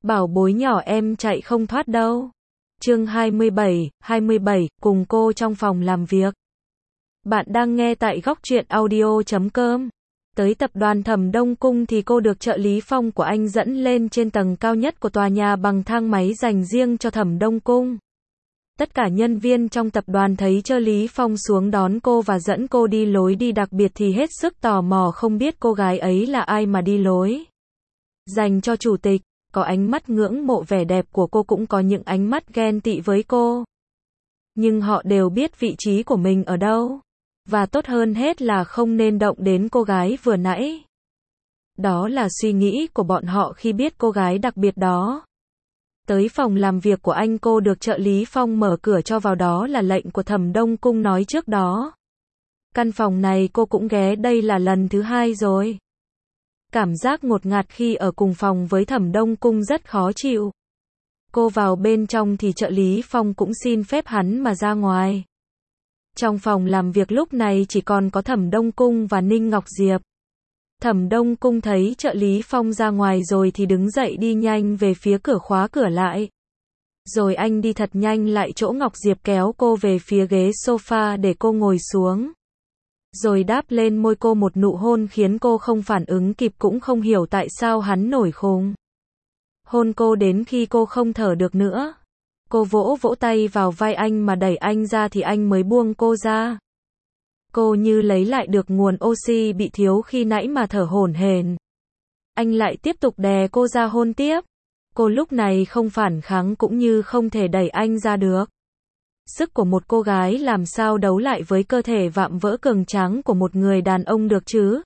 Bảo bối nhỏ em chạy không thoát đâu. Chương 27, cùng cô trong phòng làm việc. Bạn đang nghe tại góc truyện audio.com. Tới tập đoàn Thẩm Đông Cung thì cô được trợ lý Phong của anh dẫn lên trên tầng cao nhất của tòa nhà bằng thang máy dành riêng cho Thẩm Đông Cung. Tất cả nhân viên trong tập đoàn thấy trợ lý Phong xuống đón cô và dẫn cô đi lối đi đặc biệt thì hết sức tò mò không biết cô gái ấy là ai mà đi lối dành cho chủ tịch. Có ánh mắt ngưỡng mộ vẻ đẹp của cô, cũng có những ánh mắt ghen tị với cô. Nhưng họ đều biết vị trí của mình ở đâu. Và tốt hơn hết là không nên động đến cô gái vừa nãy. Đó là suy nghĩ của bọn họ khi biết cô gái đặc biệt đó. Tới phòng làm việc của anh, cô được trợ lý Phong mở cửa cho vào, đó là lệnh của Thẩm Đông Cung nói trước đó. Căn phòng này cô cũng ghé đây là lần thứ 2 rồi. Cảm giác ngột ngạt khi ở cùng phòng với Thẩm Đông Cung rất khó chịu. Cô vào bên trong thì trợ lý Phong cũng xin phép hắn mà ra ngoài. Trong phòng làm việc lúc này chỉ còn có Thẩm Đông Cung và Ninh Ngọc Diệp. Thẩm Đông Cung thấy trợ lý Phong ra ngoài rồi thì đứng dậy đi nhanh về phía cửa, khóa cửa lại. Rồi anh đi thật nhanh lại chỗ Ngọc Diệp, kéo cô về phía ghế sofa để cô ngồi xuống. Rồi đáp lên môi cô một nụ hôn khiến cô không phản ứng kịp, cũng không hiểu tại sao hắn nổi khùng. Hôn cô đến khi cô không thở được nữa. Cô vỗ vỗ tay vào vai anh mà đẩy anh ra thì anh mới buông cô ra. Cô như lấy lại được nguồn oxy bị thiếu khi nãy mà thở hổn hển. Anh lại tiếp tục đè cô ra hôn tiếp. Cô lúc này không phản kháng cũng như không thể đẩy anh ra được. Sức của một cô gái làm sao đấu lại với cơ thể vạm vỡ cường tráng của một người đàn ông được chứ?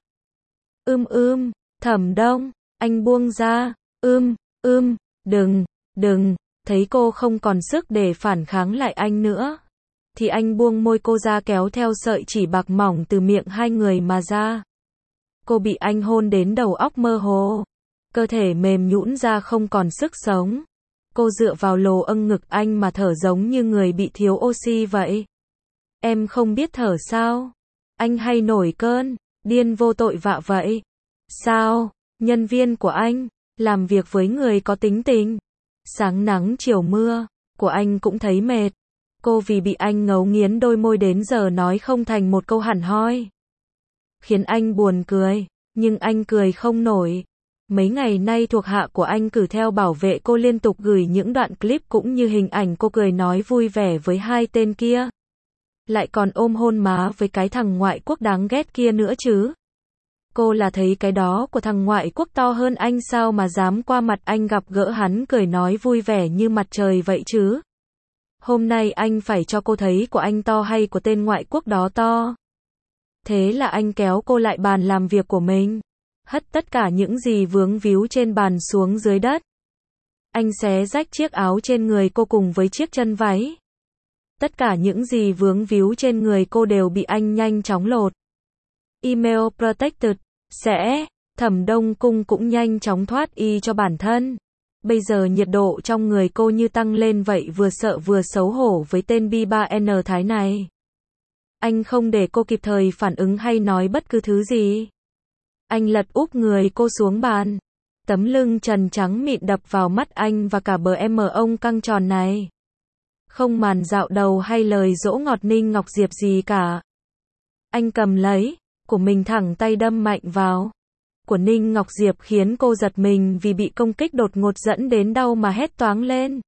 Thẩm Đông, anh buông ra. Đừng. Thấy cô không còn sức để phản kháng lại anh nữa, thì anh buông môi cô ra, kéo theo sợi chỉ bạc mỏng từ miệng hai người mà ra. Cô bị anh hôn đến đầu óc mơ hồ, cơ thể mềm nhũn ra không còn sức sống. Cô dựa vào lồ âng ngực anh mà thở giống như người bị thiếu oxy vậy. Em không biết thở sao? Anh hay nổi cơn điên vô tội vạ vậy? Sao? Nhân viên của anh làm việc với người có tính tình, sáng nắng chiều mưa, của anh cũng thấy mệt. Cô vì bị anh ngấu nghiến đôi môi đến giờ nói không thành một câu hẳn hoi. Khiến anh buồn cười, nhưng anh cười không nổi. Mấy ngày nay thuộc hạ của anh cử theo bảo vệ cô liên tục gửi những đoạn clip cũng như hình ảnh cô cười nói vui vẻ với hai tên kia. Lại còn ôm hôn má với cái thằng ngoại quốc đáng ghét kia nữa chứ. Cô là thấy cái đó của thằng ngoại quốc to hơn anh sao mà dám qua mặt anh gặp gỡ hắn cười nói vui vẻ như mặt trời vậy chứ. Hôm nay anh phải cho cô thấy của anh to hay của tên ngoại quốc đó to. Thế là anh kéo cô lại bàn làm việc của mình, hất tất cả những gì vướng víu trên bàn xuống dưới đất. Anh xé rách chiếc áo trên người cô cùng với chiếc chân váy. Tất cả những gì vướng víu trên người cô đều bị anh nhanh chóng lột. Email protected. Thẩm Đông Cung cũng nhanh chóng thoát y cho bản thân. Bây giờ nhiệt độ trong người cô như tăng lên vậy, vừa sợ vừa xấu hổ với tên B3N Thái này. Anh không để cô kịp thời phản ứng hay nói bất cứ thứ gì. Anh lật úp người cô xuống bàn. Tấm lưng trần trắng mịn đập vào mắt anh và cả bờ em ông căng tròn này. Không màn dạo đầu hay lời dỗ ngọt Ninh Ngọc Diệp gì cả. Anh cầm lấy của mình thẳng tay đâm mạnh vào của Ninh Ngọc Diệp, khiến cô giật mình vì bị công kích đột ngột dẫn đến đau mà hét toáng lên.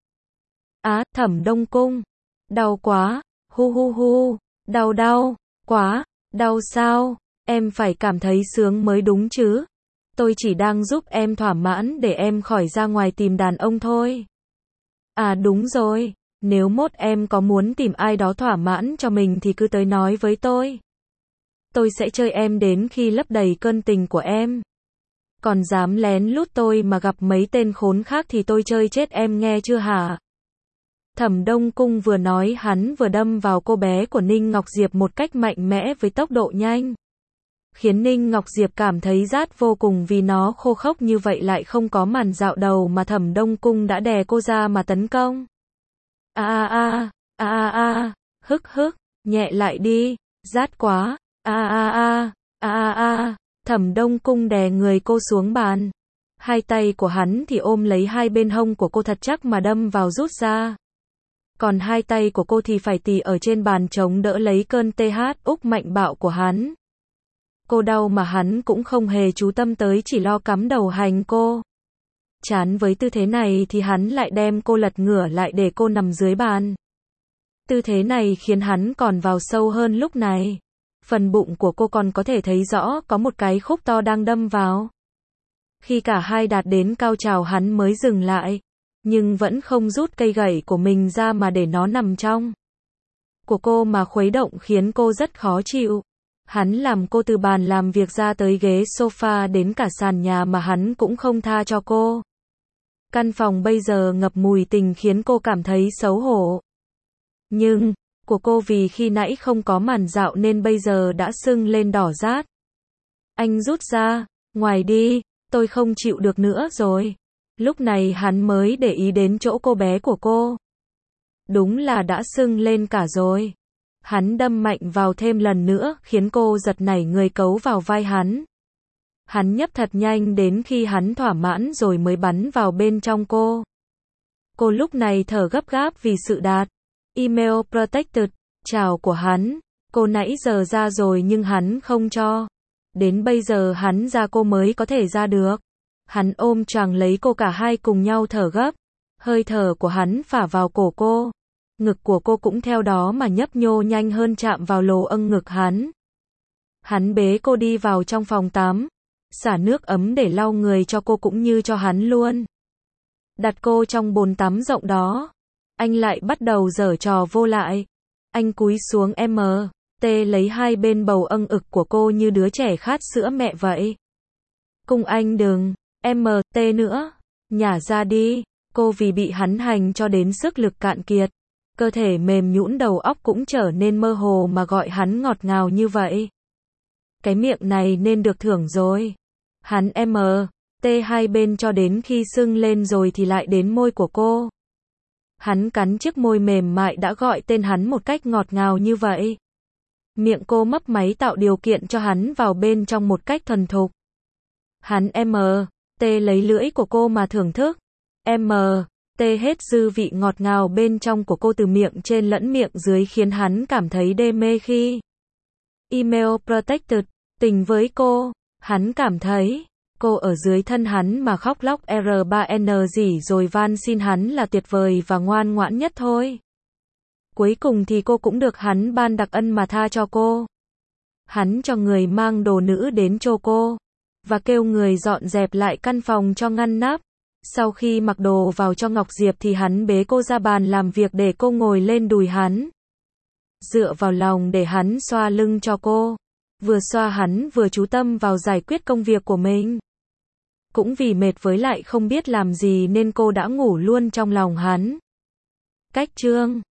Thẩm Đông Cung, đau quá, hu, đau quá, đau sao? Em phải cảm thấy sướng mới đúng chứ. Tôi chỉ đang giúp em thỏa mãn để em khỏi ra ngoài tìm đàn ông thôi. Đúng rồi, nếu mốt em có muốn tìm ai đó thỏa mãn cho mình thì cứ tới nói với tôi. Tôi sẽ chơi em đến khi lấp đầy cơn tình của em. Còn dám lén lút tôi mà gặp mấy tên khốn khác thì tôi chơi chết em, nghe chưa hả? Thẩm Đông Cung vừa nói hắn vừa đâm vào cô bé của Ninh Ngọc Diệp một cách mạnh mẽ với tốc độ nhanh. Khiến Ninh Ngọc Diệp cảm thấy rát vô cùng vì nó khô khốc như vậy lại không có màn dạo đầu mà Thẩm Đông Cung đã đè cô ra mà tấn công. Hức, nhẹ lại đi, rát quá. Thẩm Đông Cung đè người cô xuống bàn. Hai tay của hắn thì ôm lấy hai bên hông của cô thật chắc mà đâm vào rút ra. Còn hai tay của cô thì phải tì ở trên bàn chống đỡ lấy cơn TH úc mạnh bạo của hắn. Cô đau mà hắn cũng không hề chú tâm tới, chỉ lo cắm đầu hành cô. Chán với tư thế này thì hắn lại đem cô lật ngửa lại để cô nằm dưới bàn. Tư thế này khiến hắn còn vào sâu hơn lúc này. Phần bụng của cô còn có thể thấy rõ có một cái khúc to đang đâm vào. Khi cả hai đạt đến cao trào hắn mới dừng lại, nhưng vẫn không rút cây gậy của mình ra mà để nó nằm trong của cô mà khuấy động khiến cô rất khó chịu. Hắn làm cô từ bàn làm việc ra tới ghế sofa đến cả sàn nhà mà hắn cũng không tha cho cô. Căn phòng bây giờ ngập mùi tình khiến cô cảm thấy xấu hổ. Nhưng, của cô vì khi nãy không có màn dạo nên bây giờ đã sưng lên đỏ rát. Anh rút ra, ngoài đi, tôi không chịu được nữa rồi. Lúc này hắn mới để ý đến chỗ cô bé của cô. Đúng là đã sưng lên cả rồi. Hắn đâm mạnh vào thêm lần nữa, khiến cô giật nảy người cấu vào vai hắn. Hắn nhấp thật nhanh đến khi hắn thỏa mãn rồi mới bắn vào bên trong cô. Cô lúc này thở gấp gáp vì sự đạt. Email protected, chào của hắn. Cô nãy giờ ra rồi nhưng hắn không cho. Đến bây giờ hắn ra cô mới có thể ra được. Hắn ôm choàng lấy cô, cả hai cùng nhau thở gấp. Hơi thở của hắn phả vào cổ cô. Ngực của cô cũng theo đó mà nhấp nhô nhanh hơn, chạm vào lồ âng ngực hắn. Hắn bế cô đi vào trong phòng tắm. Xả nước ấm để lau người cho cô cũng như cho hắn luôn. Đặt cô trong bồn tắm rộng đó. Anh lại bắt đầu giở trò vô lại. Anh cúi xuống lấy hai bên bầu âng ực của cô như đứa trẻ khát sữa mẹ vậy. Cùng anh đừng, nữa, nhả ra đi. Cô vì bị hắn hành cho đến sức lực cạn kiệt. Cơ thể mềm nhũn, đầu óc cũng trở nên mơ hồ mà gọi hắn ngọt ngào như vậy. Cái miệng này nên được thưởng rồi. Hắn hai bên cho đến khi sưng lên rồi thì lại đến môi của cô. Hắn cắn chiếc môi mềm mại đã gọi tên hắn một cách ngọt ngào như vậy. Miệng cô mấp máy tạo điều kiện cho hắn vào bên trong một cách thuần thục. Hắn lấy lưỡi của cô mà thưởng thức. Hết dư vị ngọt ngào bên trong của cô từ miệng trên lẫn miệng dưới khiến hắn cảm thấy đê mê khi email protected tình với cô. Hắn cảm thấy cô ở dưới thân hắn mà khóc lóc R3N gì rồi van xin hắn là tuyệt vời và ngoan ngoãn nhất thôi. Cuối cùng thì cô cũng được hắn ban đặc ân mà tha cho cô. Hắn cho người mang đồ nữ đến cho cô và kêu người dọn dẹp lại căn phòng cho ngăn nắp. Sau khi mặc đồ vào cho Ngọc Diệp thì hắn bế cô ra bàn làm việc để cô ngồi lên đùi hắn. Dựa vào lòng để hắn xoa lưng cho cô. Vừa xoa hắn vừa chú tâm vào giải quyết công việc của mình. Cũng vì mệt với lại không biết làm gì nên cô đã ngủ luôn trong lòng hắn. Cách chương